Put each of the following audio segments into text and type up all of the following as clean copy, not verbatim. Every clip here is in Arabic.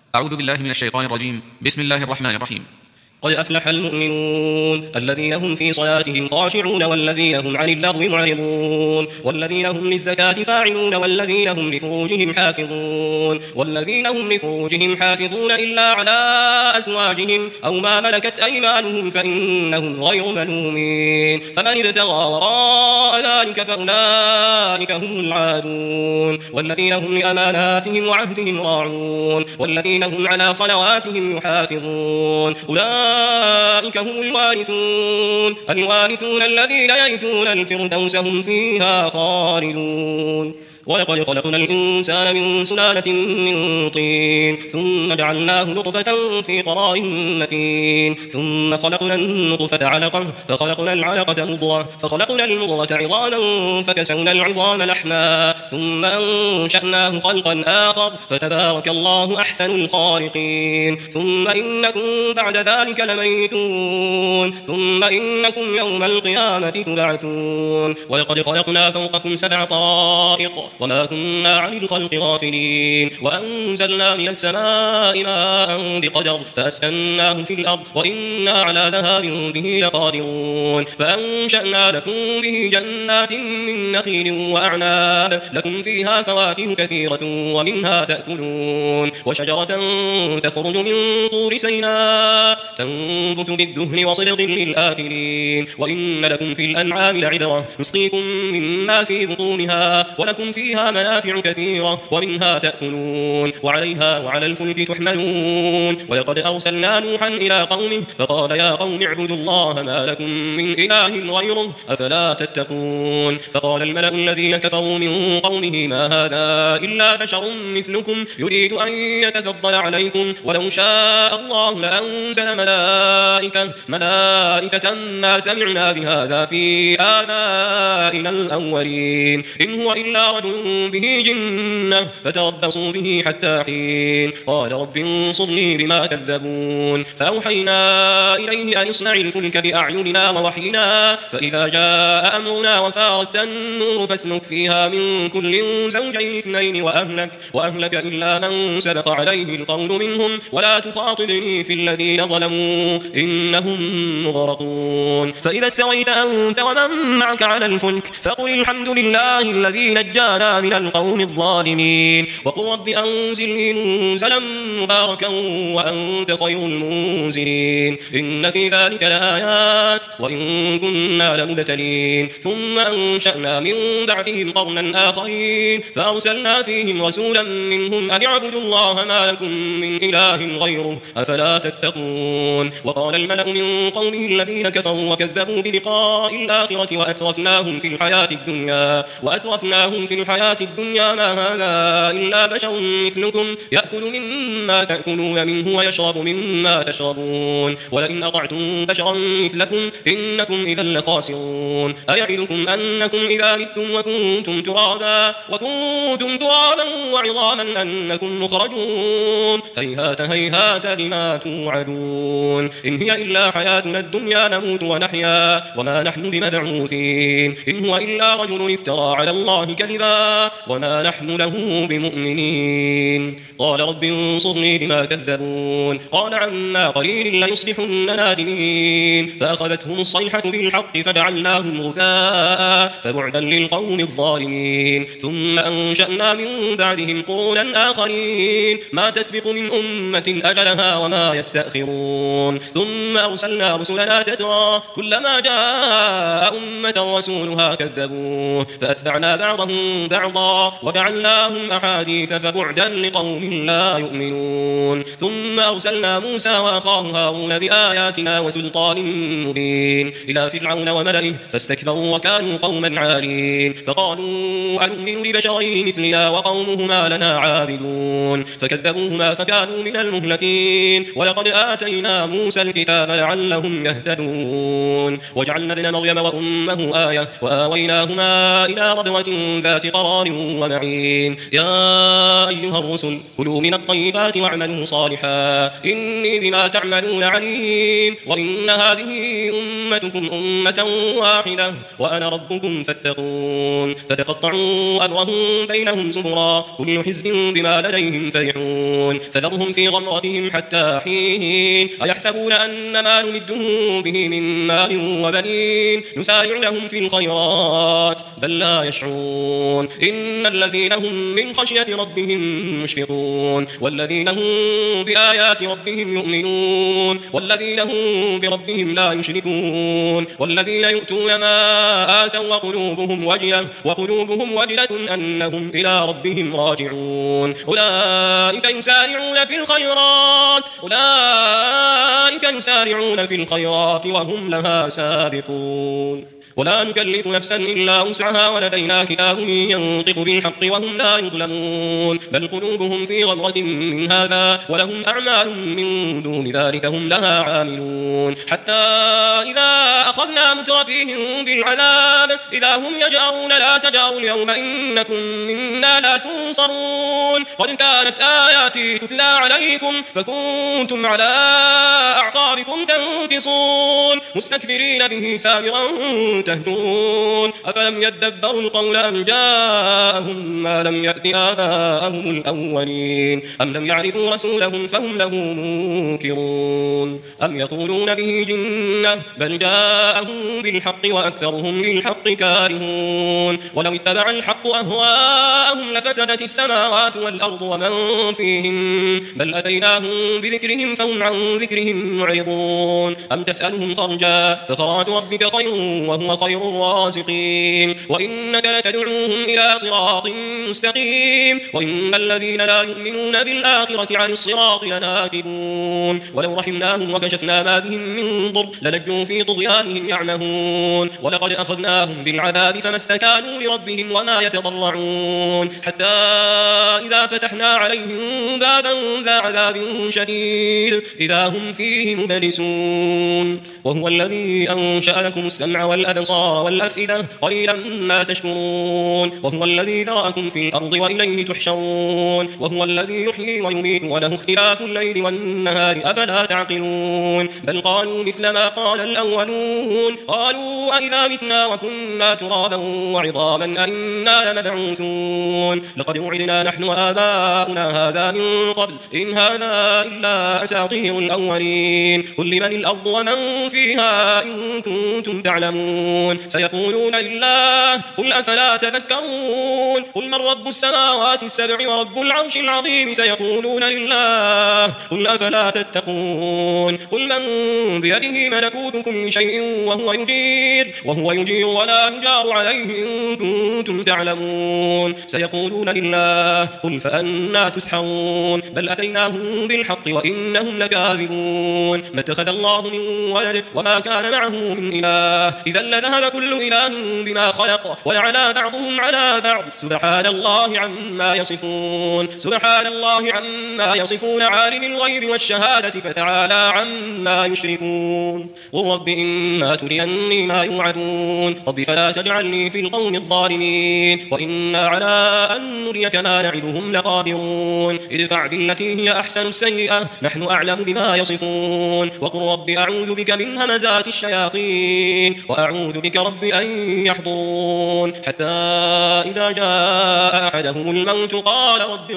أعوذ بالله من الشيطان الرجيم. بسم الله الرحمن الرحيم. قد أفلح المؤمنون الذين هم في صلاتهم خاشعون والذين هم عن اللغو معرضون والذين هم للزكاة فاعلون والذين هم لفروجهم حافظون إلا على أزواجهم أو ما ملكت أيمانهم فإنهم غير ملومين فمن ابتغى وراء ذلك فأولئك هم العادون والذين هم لأماناتهم وعهدهم راعون والذين هم على صلواتهم يحافظون أولئك هم الوارثون الذين يرثون الفردوس هم فيها خالدون ولقد خلقنا الإنسان من سلالة من طين ثم جعلناه نطفة في قرار مكين ثم خلقنا النطفة علقة فخلقنا العلقة مضغة فخلقنا المضغة عظاما فكسونا العظام لحما ثم أنشأناه خلقا آخر فتبارك الله أحسن الخالقين ثم إنكم بعد ذلك لميتون ثم إنكم يوم القيامة تبعثون ولقد خلقنا فوقكم 7 طائق وما كنا عن الخلق غافلين وأنزلنا من السماء ماء بقدر فأسكناه في الأرض وإنا على ذهاب به لقادرون فأنشأنا لكم به جنات من نخيل وأعناب لكم فيها فواكه كثيرة ومنها تأكلون وشجرة تخرج من طور سيناء تنبت بالدهن وصدق للآكلين وإن لكم في الأنعام لعبرة نسقيكم مما في بطونها ولكم فيها منافع كثيرة ومنها تأكلون وعليها وعلى الفلك تحملون ولقد أرسلنا نوحا إلى قومه فقال يا قوم اعبدوا الله ما لكم من إله غيره أفلا تتقون فقال الملأ الذين كفروا من قومه ما هذا إلا بشر مثلكم يريد أن يتفضل عليكم ولو شاء الله لأنزل ملائكة ما سمعنا بهذا في آبائنا الأولين إن هو إلا رجل به جنة فتربصوا به حتى حين قال رب انصرني بما كذبون فأوحينا إليه أن اصنع الفلك بأعيننا ووحينا فإذا جاء أمرنا وفارت النور فاسلك فيها من كل زوجين 2 وأهلك إلا من سبق عليه القول منهم ولا تخاطبني في الذين ظلموا إنهم مغرقون فإذا استويت أنت ومن معك على الفلك فقل الحمد لله الذي نجانا من القوم الظالمين وقل رب أنزلني منزلا مباركا وأنت خير المنزلين إن في ذلك لآيات وإن كنا لمبتلين ثم أنشأنا من بعدهم قرنا آخرين فأرسلنا فيهم رسولا منهم أن اعبدوا الله ما لكم من إله غيره أفلا تتقون وقال الملأ من قومه الذين كفروا وكذبوا بلقاء الآخرة وأترفناهم في الحياة الدنيا ما هذا إلا بشر مثلكم يأكل مما تأكلون منه ويشرب مما تشربون ولئن أطعتم بشرا مثلكم إنكم إذا لخاسرون أيعدكم أنكم إذا متم وكنتم ترابا وعظاما أنكم مخرجون هيهات لما توعدون إن هي إلا حياتنا الدنيا نموت ونحيا وما نحن بمبعوثين إن هو إلا رجل افترى على الله كذبا وما نحن له بمؤمنين قال رب انصرني بما كذبون قال عما قليل ليصبحن نادمين فأخذتهم الصيحة بالحق فجعلناهم غثاء فبعدا للقوم الظالمين ثم أنشأنا من بعدهم قرونا آخرين ما تسبق من أمة أجلها وما يستأخرون ثم أرسلنا رسلنا تترى كلما جاء أمة رسولها كذبوه فأتبعنا بعضهم بعضا وجعلناهم أحاديث فبعدا لقوم لا يؤمنون ثم أرسلنا موسى وأخاه هارون بآياتنا وسلطان مبين إلى فرعون وملئه فاستكبروا وكانوا قوما عالين فقالوا أنؤمن لبشرين مثلنا وقومهما لنا عابدون فكذبوهما فكانوا من المهلكين ولقد آتينا موسى الكتاب لعلهم يهتدون وجعلنا ابن مريم وأمه آية وآويناهما إلى ربوة ذات قرار ومعين. يا أيها الرسل كلوا من الطيبات واعملوا صالحا إني بما تعملون عليم. وإن هذه أمتكم أمة واحدة وأنا ربكم فاتقون. فتقطعوا أمرهم بينهم زبرا كل حزب بما لديهم فرحون. فذرهم في غمرتهم حتى حين. أيحسبون أن ما نمدهم به من مال وبنين نسارع لهم في الخيرات بل لا يشعرون. إن الذين هم من خشية ربهم مشفقون والذين هم بآيات ربهم يؤمنون والذين هم بربهم لا يشركون والذين يؤتون ما آتوا وقلوبهم وجلة أنهم إلى ربهم راجعون. أولئك يسارعون في الخيرات وهم لها سابقون. ولا نكلف نفسا إلا وسعها ولدينا كتاب ينطق بالحق وهم لا يظلمون. بل قلوبهم في غمرة من هذا ولهم أعمال من دون ذلك هم لها عاملون. حتى إذا أخذنا مترفيهم بالعذاب إذا هم يجأرون لا تجأروا اليوم إنكم منا لا تنصرون. قد كانت آياتي تتلى عليكم فكنتم على أعقابكم تنكصون مستكبرين به سامرا تهجرون. أفلم يدبروا القول أم جاءهم ما لم يأت آباءهم الأولين أم لم يعرفوا رسولهم فهم له منكرون. أم يقولون به جنة بل جاءهم بالحق وأكثرهم للحق كارهون. ولو اتبع الحق أهواءهم لفسدت السماوات والأرض ومن فيهم بل أتيناهم بذكرهم فهم عن ذكرهم معرضون. أم تسألهم خرجا فخراج ربك خير وهو خير الرازقين وإنك لتدعوهم إلى صراط مستقيم. وإن الذين لا يؤمنون بالآخرة عن الصراط لناكبون. ولو رحمناهم وكشفنا ما بهم من ضر للجوا في طغيانهم يعمهون. ولقد أخذناهم بالعذاب فما استكانوا لربهم وما يتضرعون. حتى إذا فتحنا عليهم بابا ذا عذاب شديد إذا هم فيه مبلسون. وهو الذي أنشأ لكم السمع والأبصار والأفئدة قليلا ما تشكرون. وهو الذي ذرأكم في الأرض وإليه تحشرون. وهو الذي يحيي ويميت وله اختلاف الليل والنهار أفلا تعقلون. بل قالوا مثل ما قال الأولون قالوا أئذا متنا وكنا ترابا وعظاما أئنا لمبعوثون. لقد وعدنا نحن وآباؤنا هذا من قبل إن هذا إلا أساطير الأولين. قل لمن الأرض ومن فيها إن كنتم تعلمون. سيقولون لله قل أفلا تذكرون. قل من رب السماوات السبع ورب العرش العظيم سيقولون لله قل أفلا تتقون. قل من بيده ملكوت كل شيء وهو يجير ولا يجار عليه إن كنتم تعلمون. سيقولون لله قل فأنا تسحرون. بل أتيناهم بالحق وإنهم لكاذبون. ما اتخذ الله من ولد وما كان معه من إله إذا لذهب كل إله بما خلق ولعلى بعضهم على بعض سبحان الله عما يصفون عالم الغيب والشهادة فتعالى عما يشركون. قل رب إما تريني ما يوعدون رب فلا تجعلني في القوم الظالمين وإنا على أن نريك ما نعدهم لقادرون. ادفع بالتي هي أحسن السيئة نحن أعلم بما يصفون. وقل رب أعوذ بك من همزات الشياطين وأعوذ بك رب أن يحضرون. حتى إذا جاء أحدهم الموت قال رب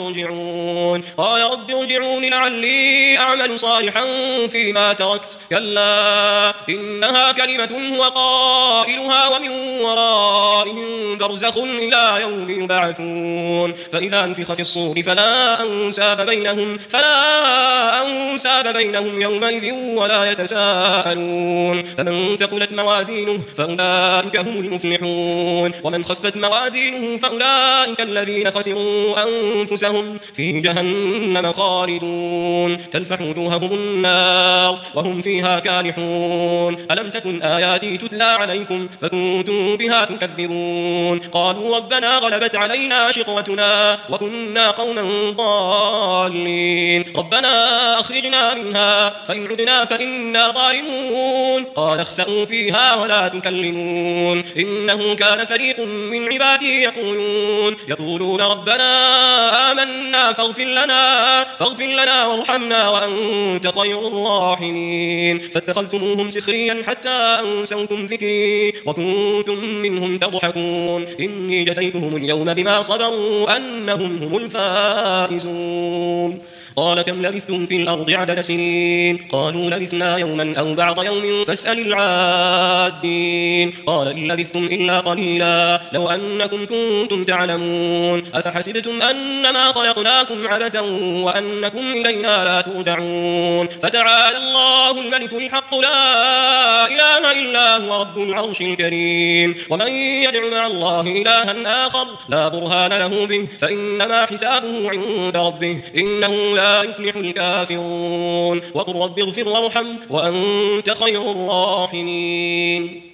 ارجعون لعلي أعمل صالحا فيما تركت كلا إنها كلمة هو قائلها ومن ورائهم برزخ إلى يوم يبعثون. فإذا نفخ في الصور فلا أنساب بينهم يومئذ ولا يتساءلون. فمن ثقلت موازينه فأولئك هم المفلحون ومن خفت موازينه فأولئك الذين خسروا أنفسهم في جهنم خالدون تلفح وجوههم النار وهم فيها كالحون. ألم تكن آياتي تتلى عليكم فكنتم بها تكذبون. قالوا ربنا غلبت علينا شقوتنا وكنا قوما ضالين ربنا أخرجنا فإن عدنا فإنا ظالمون قال اخسئوا فيها ولا تكلمون إنه كان فريق من عبادي يقولون ربنا آمنا فاغفر لنا وارحمنا وأنت خير الراحمين فاتخذتموهم سخريا حتى أنسوكم ذكري وكنتم منهم تضحكون إني جزيتهم اليوم بما صبروا أنهم هم الفائزون قال كم لبثتم في الأرض عدد سنين قالوا لبثنا يوما أو بعض يوم فاسأل العادين قال إن لبثتم إلا قليلا لو أنكم كنتم تعلمون أفحسبتم أنما خلقناكم عبثا وأنكم إلينا لا ترجعون فتعالى الله الملك الحق لا إله إلا هو رب العرش الكريم ومن يدع مع الله إلها آخر لا برهان له به فإنما حسابه عند ربه إنه لا يفلح الكافرون وقل رب اغفر وارحم وأنت خير الراحمين